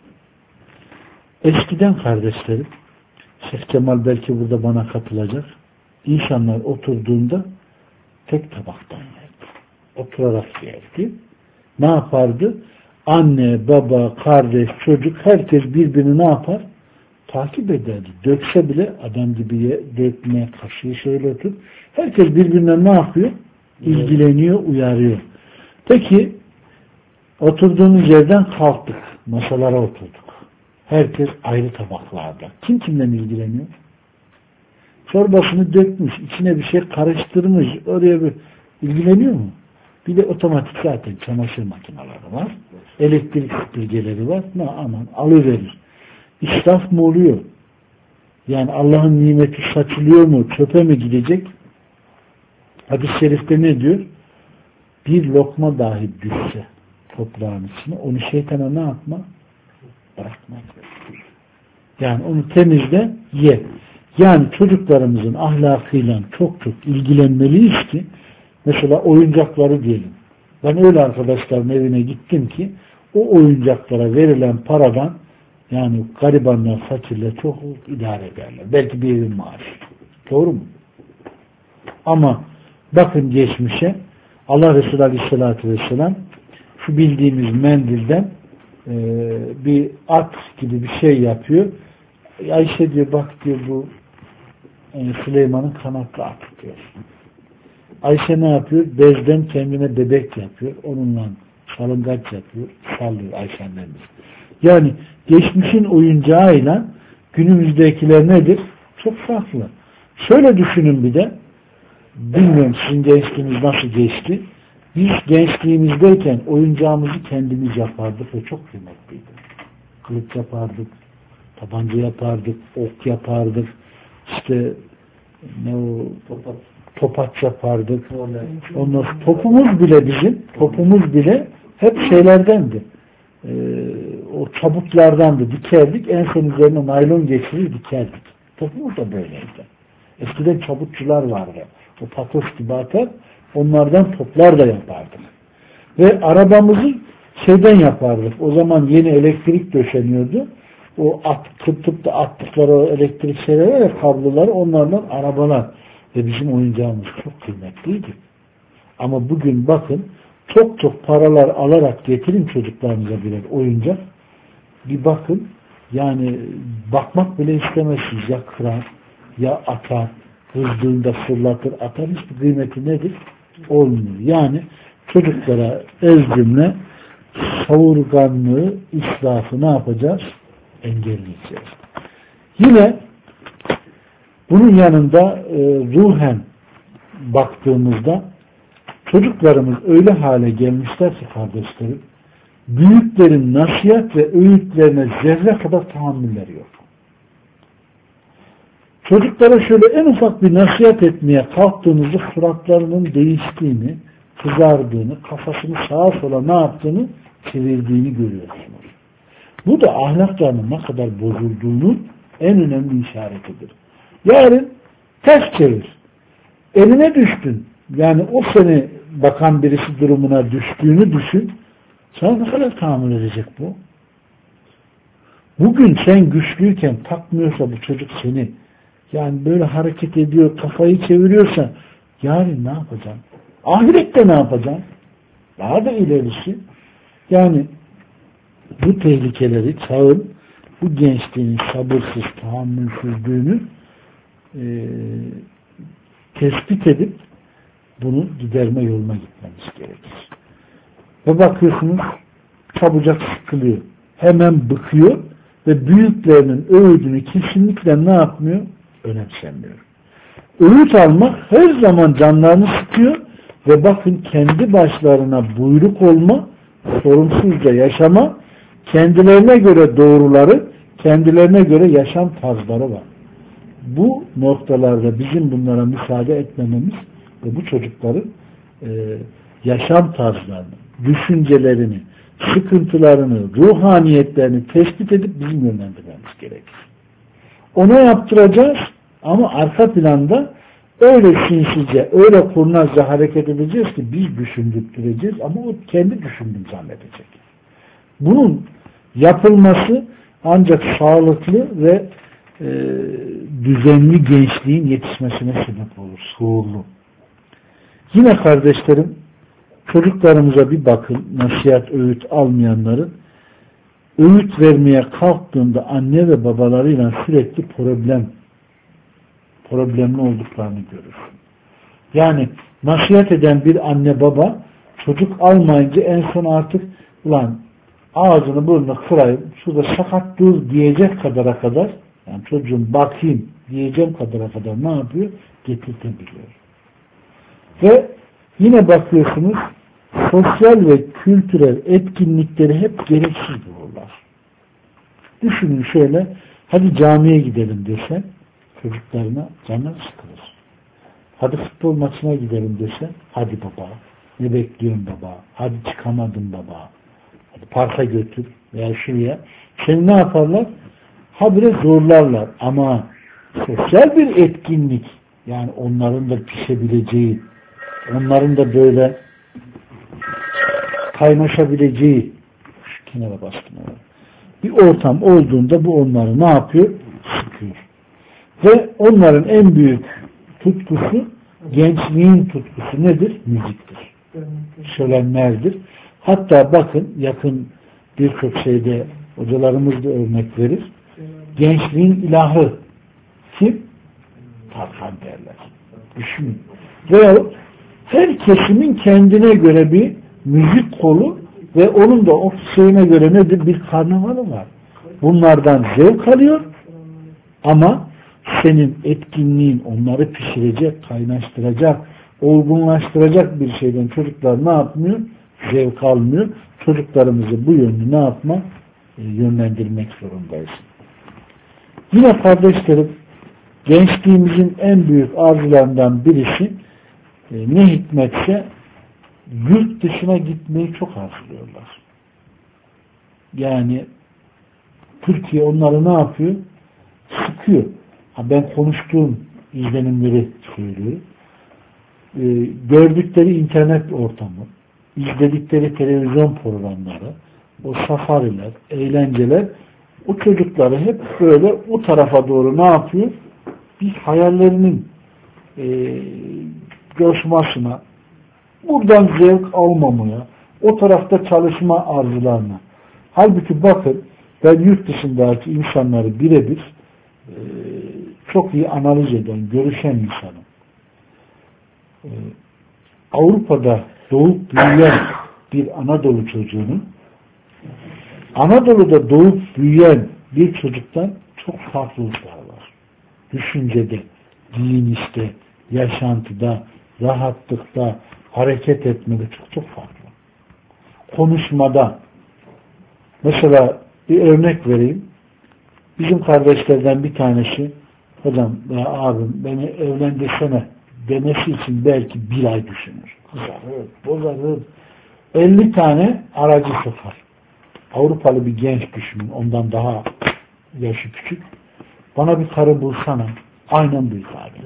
Eskiden kardeşlerim, Şeyh Kemal belki burada bana katılacak, İnsanlar oturduğunda tek tabaktan yerdi. Oturarak yerdi. Ne yapardı? Anne, baba, kardeş, çocuk herkes birbirini ne yapar? Takip ederdi. Dökse bile adam gibi dökme, kaşığı şöyle tut. Herkes birbirinden ne yapıyor? İlgileniyor, uyarıyor. Peki oturduğumuz yerden kalktık. Masalara oturduk. Herkes ayrı tabaklarda. Kim kimden ilgileniyor? Çorbasını dökmüş, içine bir şey karıştırmış, oraya bir ilgileniyor mu? Bir de otomatik zaten çamaşır makineleri var. Elektrik süpürgeleri var. Ne aman alıverir. İsraf mı oluyor? Yani Allah'ın nimeti saçılıyor mu? Çöpe mi gidecek? Hadis-i şerifte ne diyor? Bir lokma dahi düşse toprağın içine onu şeytana ne yapma? Bırakmak. Yani onu temizle, ye. Yani çocuklarımızın ahlakıyla çok çok ilgilenmeliyiz ki mesela oyuncakları diyelim. Ben öyle arkadaşların evine gittim ki o oyuncaklara verilen paradan yani garibanlar, fakirler çok idare ederler. Belki bir evin maaşı. Doğru mu? Ama bakın geçmişe Allah Resulü Aleyhisselatü Vesselam şu bildiğimiz mendilden e, bir at gibi bir şey yapıyor. Ayşe diyor bak diyor bu yani Süleyman'ın kanatlı atı diyor. Ayşe ne yapıyor? Bezden kendine bebek yapıyor. Onunla salıngaç yapıyor. Sallıyor Ayşe annemiz. Yani geçmişin oyuncağıyla günümüzdekiler nedir? Çok farklı. Şöyle düşünün bir de bilmiyorum sizin gençliğiniz nasıl geçti. Biz gençliğimizdeyken oyuncağımızı kendimiz yapardık ve çok kıymetliydi. Kılıç yapardık, tabanca yapardık, ok yapardık, işte ne o topaç, topaç yapardık. Ondan topumuz bile bizim, topumuz bile hep şeylerdendi. Ee, o çabuklardandı, dikerdik. En son üzerine naylon geçirir, dikerdik. Topumuz da böyleydi. Eskiden çabukçular vardı. O patos gibi atar, onlardan toplar da yapardık. Ve arabamızı şeyden yapardık. O zaman yeni elektrik döşeniyordu. O at, tıp da attıkları o elektrik şeyleri ve kabloları onlardan arabalar. Ve bizim oyuncağımız çok kıymetliydi. Ama bugün bakın çok çok paralar alarak getirin çocuklarınıza birer oyuncak. Bir bakın yani bakmak bile istemezsiniz. Ya kırar, ya atar, hızdığında fırlatır, atar. Hiçbir kıymeti nedir? Olmuyor. Yani çocuklara ez cümle savurganlığı, israfı ne yapacağız? Engelleyeceğiz. Yine bunun yanında e, ruhen baktığımızda çocuklarımız öyle hale gelmişler ki kardeşlerim büyüklerin nasihat ve öğütlerine zerre kadar tahammülleri yok. Çocuklara şöyle en ufak bir nasihat etmeye kalktığınızda suratlarının değiştiğini, kızardığını, kafasını sağa sola ne yaptığını çevirdiğini görüyorsunuz. Bu da ahlaklarının ne kadar bozulduğunun en önemli işaretidir. Yarın ters çevir. Eline düştün. Yani o seni bakan birisi durumuna düştüğünü düşün. Sana ne kadar tahammül edecek bu? Bugün sen güçlüyken takmıyorsa bu çocuk seni, yani böyle hareket ediyor, kafayı çeviriyorsa yarın ne yapacaksın? Ahirette ne yapacaksın? Daha da ilerisi. Yani bu tehlikeleri çağın, bu gençliğin sabırsız, tahammülsüzlüğünü e, tespit edip bunu giderme yoluna gitmemiz gerekir. Ve bakıyorsunuz çabucak sıkılıyor. Hemen bıkıyor ve büyüklerinin öğüdünü kesinlikle ne yapmıyor? Önemsemiyor. Öğüt almak her zaman canlarını sıkıyor ve bakın kendi başlarına buyruk olma, sorumsuzca yaşama, kendilerine göre doğruları, kendilerine göre yaşam tarzları var. Bu noktalarda bizim bunlara müsaade etmememiz ve bu çocukların e, yaşam tarzlarını, düşüncelerini, sıkıntılarını, ruhaniyetlerini tespit edip bizim yönlendirmemiz gerekir. Ona yaptıracağız ama arka planda öyle sinsice, öyle kurnazca hareket edeceğiz ki biz düşündürteceğiz ama o kendi düşündüğünü zannedecek. Bunun yapılması ancak sağlıklı ve e, düzenli gençliğin yetişmesine sebep olur. Şuurlu. Yine kardeşlerim, çocuklarımıza bir bakın, nasihat, öğüt almayanların öğüt vermeye kalktığında anne ve babalarıyla sürekli problem problemli olduklarını görürsün. Yani nasihat eden bir anne baba çocuk almayınca en son artık ulan ağzını burnunu kırayım, şurada sakat dur diyecek kadara kadar, yani çocuğum bakayım diyeceğim kadara kadar ne yapıyor? Getirtebiliyor. Ve yine bakıyorsunuz sosyal ve kültürel etkinlikleri hep gereksiz bulurlar. Düşünün şöyle, hadi camiye gidelim desen çocuklarına canları sıkılır. Hadi futbol maçına gidelim desen, hadi baba, ne bekliyorsun baba, hadi çıkamadım baba, hadi parka götür veya şuraya. Seni ne yaparlar? Habire zorlarlar ama sosyal bir etkinlik, yani onların da pişebileceği, onların da böyle kaynaşabileceği, şu kenara bastım ona, bir ortam olduğunda bu onları ne yapıyor? Sıkıyor. Ve onların en büyük tutkusu, gençliğin tutkusu nedir? Müziktir. Şölenlerdir. Hatta bakın yakın birçok şeyde hocalarımız da örnek verir. Gençliğin ilahı kim? Tarkan derler. Düşünün. Veyahut her kesimin kendine göre bir müzik kolu ve onun da o şeyine göre nedir? Bir karnavalı var. Bunlardan zevk alıyor ama senin etkinliğin onları pişirecek, kaynaştıracak, olgunlaştıracak bir şeyden çocuklar ne yapmıyor? Zevk almıyor. Çocuklarımızı bu yönlü ne yapmak? E, yönlendirmek zorundayız. Yine kardeşlerim, gençliğimizin en büyük arzularından birisi e, ne hikmetse yurt dışına gitmeyi çok arzuluyorlar. Yani Türkiye onları ne yapıyor? Sıkıyor. Ha, ben konuştuğum izlenimleri söylüyorum. Ee, gördükleri internet ortamı, izledikleri televizyon programları, o safariler, eğlenceler o çocukları hep böyle o tarafa doğru ne yapıyor? Bir hayallerinin e, coşmasına, buradan zevk almamaya, o tarafta çalışma arzularına. Halbuki bakın, ben yurt dışındaki insanları birebir e, çok iyi analiz eden, görüşen insanım. E, Avrupa'da doğup büyüyen bir Anadolu çocuğunun Anadolu'da doğup büyüyen bir çocuktan çok farklılıklar var. Düşüncede, giyinişte, yaşantıda, rahatlıkta, hareket etmede çok çok farklı. Konuşmada. Mesela bir örnek vereyim. Bizim kardeşlerden bir tanesi, hocam veya abim beni evlendirsene demesi için belki bir ay düşünür. Kızarır, bozarır. elli tane aracı sokar. Avrupalı bir genç düşünün. Ondan daha yaşı küçük. Bana bir karı bulsana. Aynen bu ifade.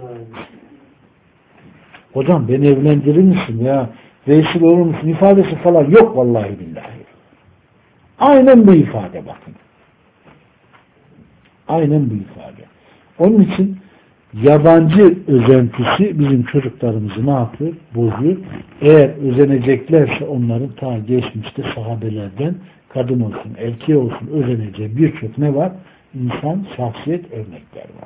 Hocam beni evlendirir misin ya? Vesile olur musun? İfadesi falan yok vallahi billahi. Aynen bu ifade bakın. Aynen bu ifade. Onun için yabancı özentisi bizim çocuklarımızı ne yapıyor? Bozuyor. Eğer özeneceklerse onların ta geçmişte sahabelerden kadın olsun, erkeği olsun özeneceği birçok ne var? İnsan, şahsiyet örnekler var.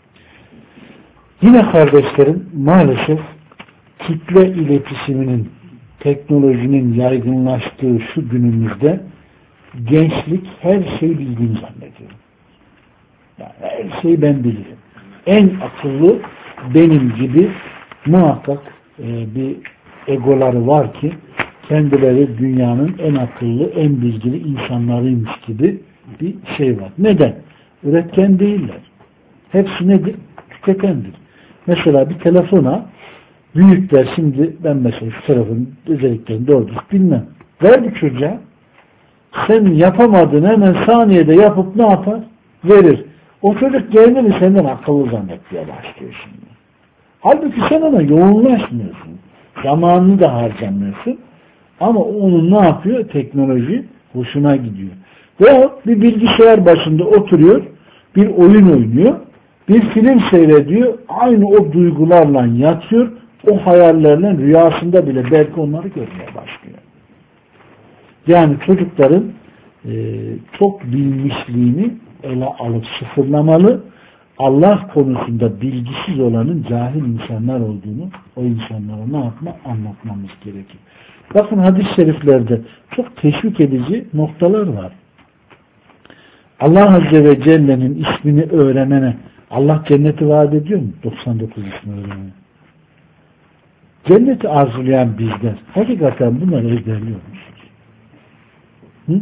Yine kardeşlerim maalesef kitle iletişiminin, teknolojinin yaygınlaştığı şu günümüzde gençlik her şeyi bildiğini zannediyor. Yani her şeyi ben bilirim. En akıllı benim gibi muhakkak e, bir egoları var ki kendileri dünyanın en akıllı, en bilgili insanlarıymış gibi bir şey var. Neden? Üretken değiller. Hepsi nedir? Tüketendir. Mesela bir telefona büyükler şimdi ben mesela şu telefonun özelliklerini doğru bilmem. Ver bir çocuğa. Sen yapamadın hemen saniyede yapıp ne yapar? Verir. O çocuk kendini senden akıllı zannetmeye başlıyor şimdi. Halbuki sen ona yoğunlaşmıyorsun. Zamanını da harcamıyorsun. Ama onun ne yapıyor? Teknoloji hoşuna gidiyor. Veya bir bilgisayar başında oturuyor, bir oyun oynuyor, bir film seyrediyor, aynı o duygularla yatıyor, o hayallerle rüyasında bile belki onları görmeye başlıyor. Yani çocukların e, çok bilmişliğini ele alıp sıfırlamalı, Allah konusunda bilgisiz olanın cahil insanlar olduğunu o insanlara ne yapma? Anlatmamız gerekir. Bakın hadis-i şeriflerde çok teşvik edici noktalar var. Allah Azze ve Celle'nin ismini öğrenene Allah cenneti vaat ediyor mu? doksan dokuz ismi öğrenene. Cenneti arzulayan bizler hakikaten bunları ezberliyor musunuz? Hı?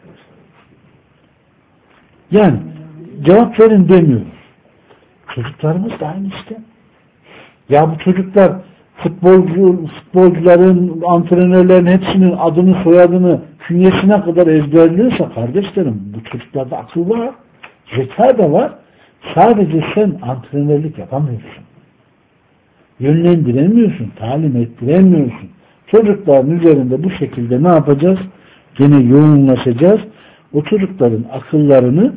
Yani cevap verin demiyoruz. Çocuklarımız da aynı işte. Ya bu çocuklar futbolcu, futbolcuların, antrenörlerin hepsinin adını, soyadını, künyesine kadar ezberliyorsa kardeşlerim bu çocuklarda akıl var, zeka da var. Sadece sen antrenörlük yapamıyorsun. Yönlendiremiyorsun, talim ettiremiyorsun. Çocukların üzerinde bu şekilde ne yapacağız? Gene yoğunlaşacağız. O çocukların akıllarını,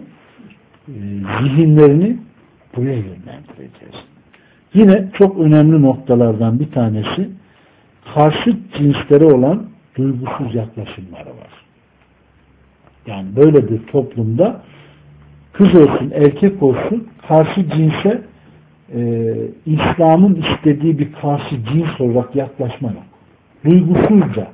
zihinlerini buraya yönlendireceğiz. Yine çok önemli noktalardan bir tanesi karşıt cinslere olan duygusuz yaklaşımları var. Yani böyle bir toplumda kız olsun erkek olsun karşı cinse e, İslam'ın istediği bir karşı cins olarak yaklaşma yok. Duygusuzca,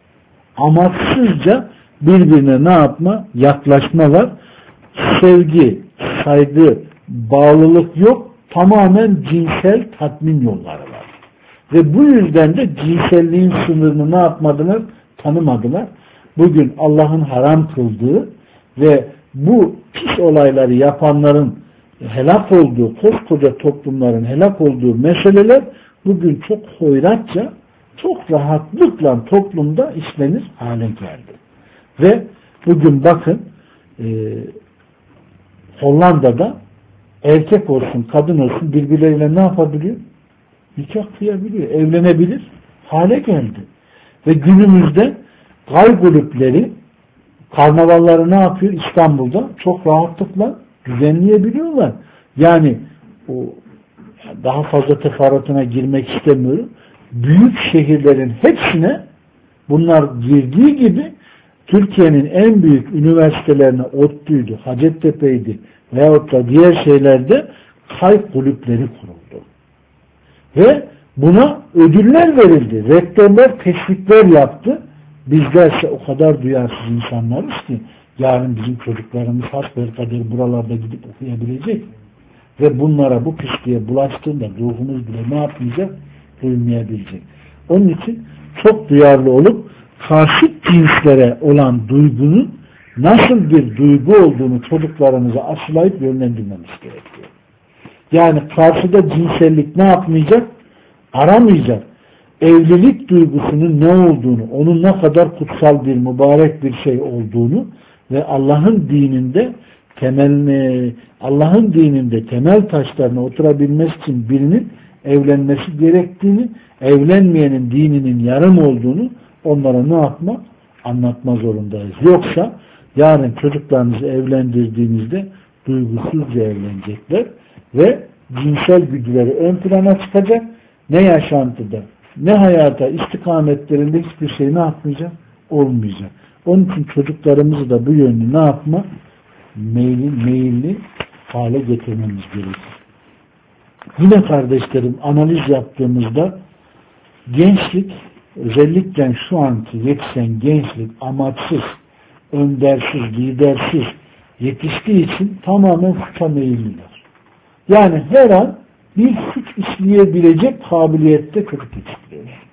amaçsızca birbirine ne yapma? Yaklaşma var. Sevgi, saygı, bağlılık yok. Tamamen cinsel tatmin yolları var. Ve bu yüzden de cinselliğin sınırını ne yapmadılar? Tanımadılar. Bugün Allah'ın haram kıldığı ve bu pis olayları yapanların helak olduğu, koskoca toplumların helak olduğu meseleler bugün çok hoyratça, çok rahatlıkla toplumda işlenir hale geldi. Ve bugün bakın e, Hollanda'da erkek olsun, kadın olsun birbirleriyle ne yapabiliyor? Nikah kıyabiliyor, evlenebilir hale geldi. Ve günümüzde gay kulüpleri, karnavalları ne yapıyor? İstanbul'da çok rahatlıkla düzenleyebiliyorlar. Yani o daha fazla teferruatına girmek istemiyorum. Büyük şehirlerin hepsine bunlar girdiği gibi Türkiye'nin en büyük üniversitelerine ODTÜ'ydü, Hacettepe'ydi veyahut da diğer şeylerde kay kulüpleri kuruldu. Ve buna ödüller verildi. Rektörler teşvikler yaptı. Bizlerse o kadar duyarsız insanlarız ki yarın bizim çocuklarımız hasbelkader buralarda gidip okuyabilecek. Ve bunlara bu pisliğe bulaştığında ruhumuz bile ne yapmayacak? Duymayabilecek. Onun için çok duyarlı olup karşıt cinslere olan duygunun nasıl bir duygu olduğunu çocuklarımıza aşılayıp yönlendirmemiz gerekiyor. Yani karşıda cinsellik ne yapmayacak? Aramayacak. Evlilik duygusunun ne olduğunu, onun ne kadar kutsal bir, mübarek bir şey olduğunu ve Allah'ın dininde temelini, Allah'ın dininde temel taşlarına oturabilmesi için birinin evlenmesi gerektiğini, evlenmeyenin dininin yarım olduğunu onlara ne yapma? Anlatma zorundayız. Yoksa yarın çocuklarınızı evlendirdiğinizde duygusuzca evlenecekler ve cinsel güdüleri ön plana çıkacak. Ne yaşantıda, ne hayata, istikametlerinde hiçbir şey ne yapmayacak? Olmayacak. Onun için çocuklarımızı da bu yönlü ne yapma? Meyilli, meyilli hale getirmemiz gerekir. Yine kardeşlerim analiz yaptığımızda gençlik, özellikle şu anki yetişen gençlik amaçsız, öndersiz, lidersiz yetiştiği için tamamen suça meyilliler. Yani her an bir suç işleyebilecek kabiliyette çocuk yetiştiriyorlar.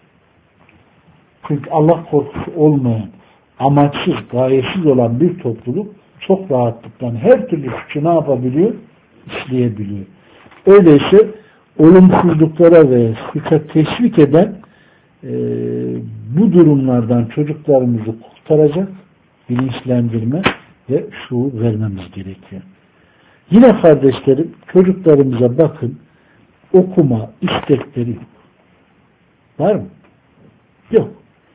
Çünkü Allah korkusu olmayan, amaçsız, gayesiz olan bir topluluk çok rahatlıkla her türlü suçu ne yapabiliyor? İşleyebiliyor. Öyleyse olumsuzluklara ve suça teşvik eden e, bu durumlardan çocuklarımızı kurtaracak bilinçlendirme ve şuur vermemiz gerekiyor. Yine kardeşlerim çocuklarımıza bakın, okuma istekleri yok. Var mı? Yok.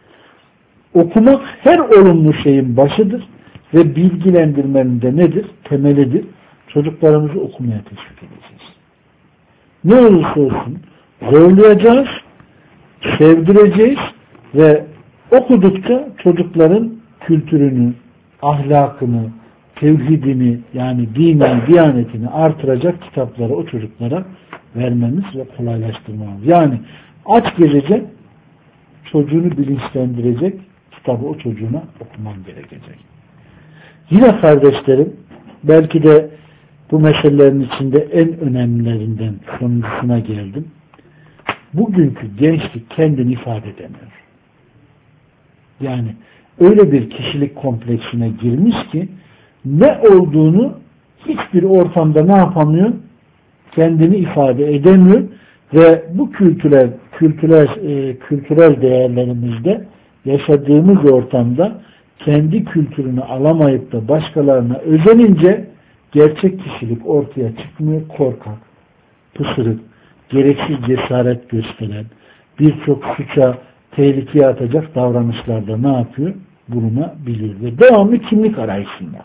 Okumak her olumlu şeyin başıdır ve bilgilendirmenin de nedir? Temelidir. Çocuklarımızı okumaya teşvik edeceğiz. Ne olursa olsun zorlayacağız, sevdireceğiz ve okudukça çocukların kültürünü, ahlakını, tevhidini yani dini, diyanetini artıracak kitapları o çocuklara vermemiz ve kolaylaştırmamız. Yani aç gezecek, çocuğunu bilinçlendirecek kitabı o çocuğuna okuman gerekecek. Yine kardeşlerim belki de bu meselelerin içinde en önemlilerinden sonuncusuna geldim. Bugünkü gençlik kendini ifade edemiyor. Yani öyle bir kişilik kompleksine girmiş ki ne olduğunu hiçbir ortamda ne yapamıyor? Kendini ifade edemiyor ve bu kültürel kültürel e, kültürel değerlerimizde yaşadığımız ortamda kendi kültürünü alamayıp da başkalarına özenince gerçek kişilik ortaya çıkmıyor. Korkak, pısırık, gereksiz cesaret gösteren, birçok suça, tehlikeye atacak davranışlarda ne yapıyor? Bulunabiliyor ve devamlı kimlik arayışında.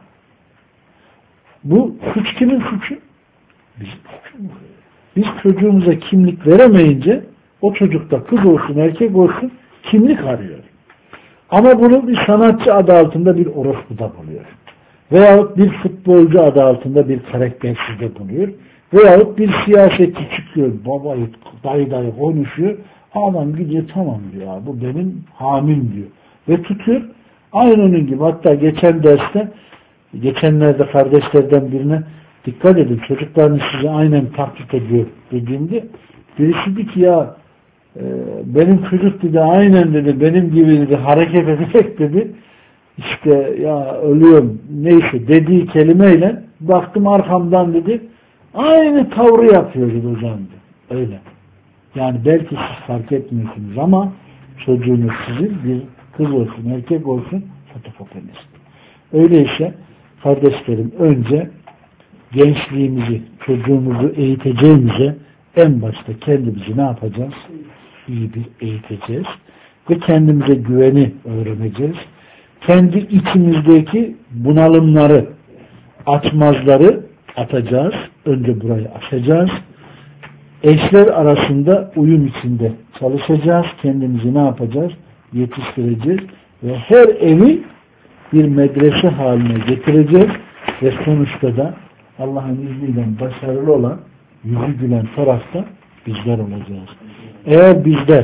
Bu suç kimin suçu? Bizim suçumuz. Biz çocuğumuza kimlik veremeyince o çocukta kız olsun erkek olsun kimlik arıyor. Ama bunu bir sanatçı adı altında bir orospuda buluyor. Veyahut bir futbolcu adı altında bir karaktersizde buluyor. Veyahut bir siyasetçi çıkıyor, babayı dayı dayı konuşuyor. Adam gidiyor tamam diyor, bu benim hamim diyor. Ve tutuyor. Aynı onun gibi. Hatta geçen derste, geçenlerde kardeşlerden birine dikkat edin, çocuklarınız sizi aynen taklit ediyor dediğimde birisi dedi ki ya e, benim çocuk dedi aynen dedi benim gibi dedi hareket edecek dedi. İşte ya ölüyorum neyse dediği kelimeyle baktım arkamdan dedi aynı tavrı yapıyor dedi hocam dedi. Öyle. Yani belki siz fark etmiyorsunuz ama çocuğunuz sizin bir kız olsun erkek olsun fotokopyanist. Öyleyse kardeşlerim önce gençliğimizi, çocuğumuzu eğiteceğimize en başta kendimizi ne yapacağız? İyi bir eğiteceğiz. Ve kendimize güveni öğreneceğiz. Kendi içimizdeki bunalımları, açmazları atacağız. Önce burayı aşacağız. Eşler arasında uyum içinde çalışacağız. Kendimizi ne yapacağız? Yetiştireceğiz. Ve her evi bir medrese haline getireceğiz. Ve sonuçta da Allah'ın izniyle başarılı olan, yüzü gülen tarafta bizler olacağız. Eğer bizler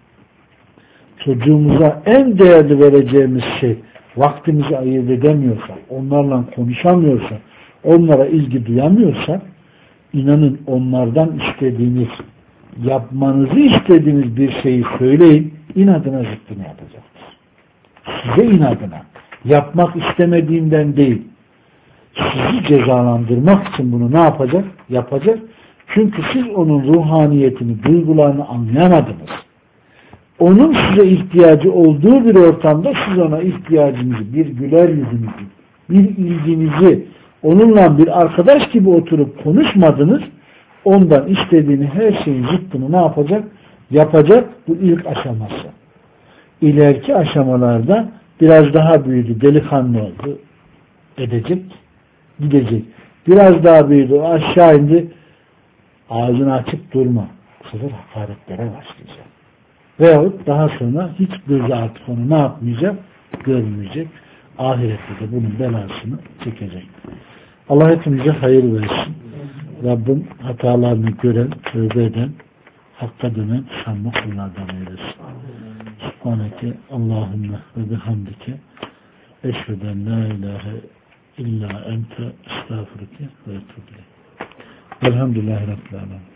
çocuğumuza en değerli vereceğimiz şey vaktimizi ayırt edemiyorsak, onlarla konuşamıyorsak, onlara ilgi duyamıyorsak, inanın onlardan istediğiniz, yapmanızı istediğiniz bir şeyi söyleyin, inadına zıttını yapacaktır. Size inadına, yapmak istemediğinden değil, sizi cezalandırmak için bunu ne yapacak? Yapacak. Çünkü siz onun ruhaniyetini, duygularını anlayamadınız. Onun size ihtiyacı olduğu bir ortamda siz ona ihtiyacınızı, bir güler yüzünüzü, bir ilginizi, onunla bir arkadaş gibi oturup konuşmadınız. Ondan istediğini her şeyin zıttını ne yapacak? Yapacak. Bu ilk aşaması. İleriki aşamalarda biraz daha büyüdü, delikanlı oldu. Edecek, gidecek. Biraz daha büyüdü. Aşağı indi. Ağzını açıp durma. Kıvır hakaretlere başlayacak. Veyahut daha sonra hiç gözü artık onu ne yapmayacak? Görmeyecek. Ahirette de bunun belasını çekecek. Allah hepimize hayır versin. Rabbim hatalarını gören, tövbe eden, hakka dönen şanlı kullardan eylesin. Subhaneke Allahümme ve bihamdike eşveden la ilahe illa ente estağfurike ve etûbü ileyk. Elhamdülillahi Rabbil alemin.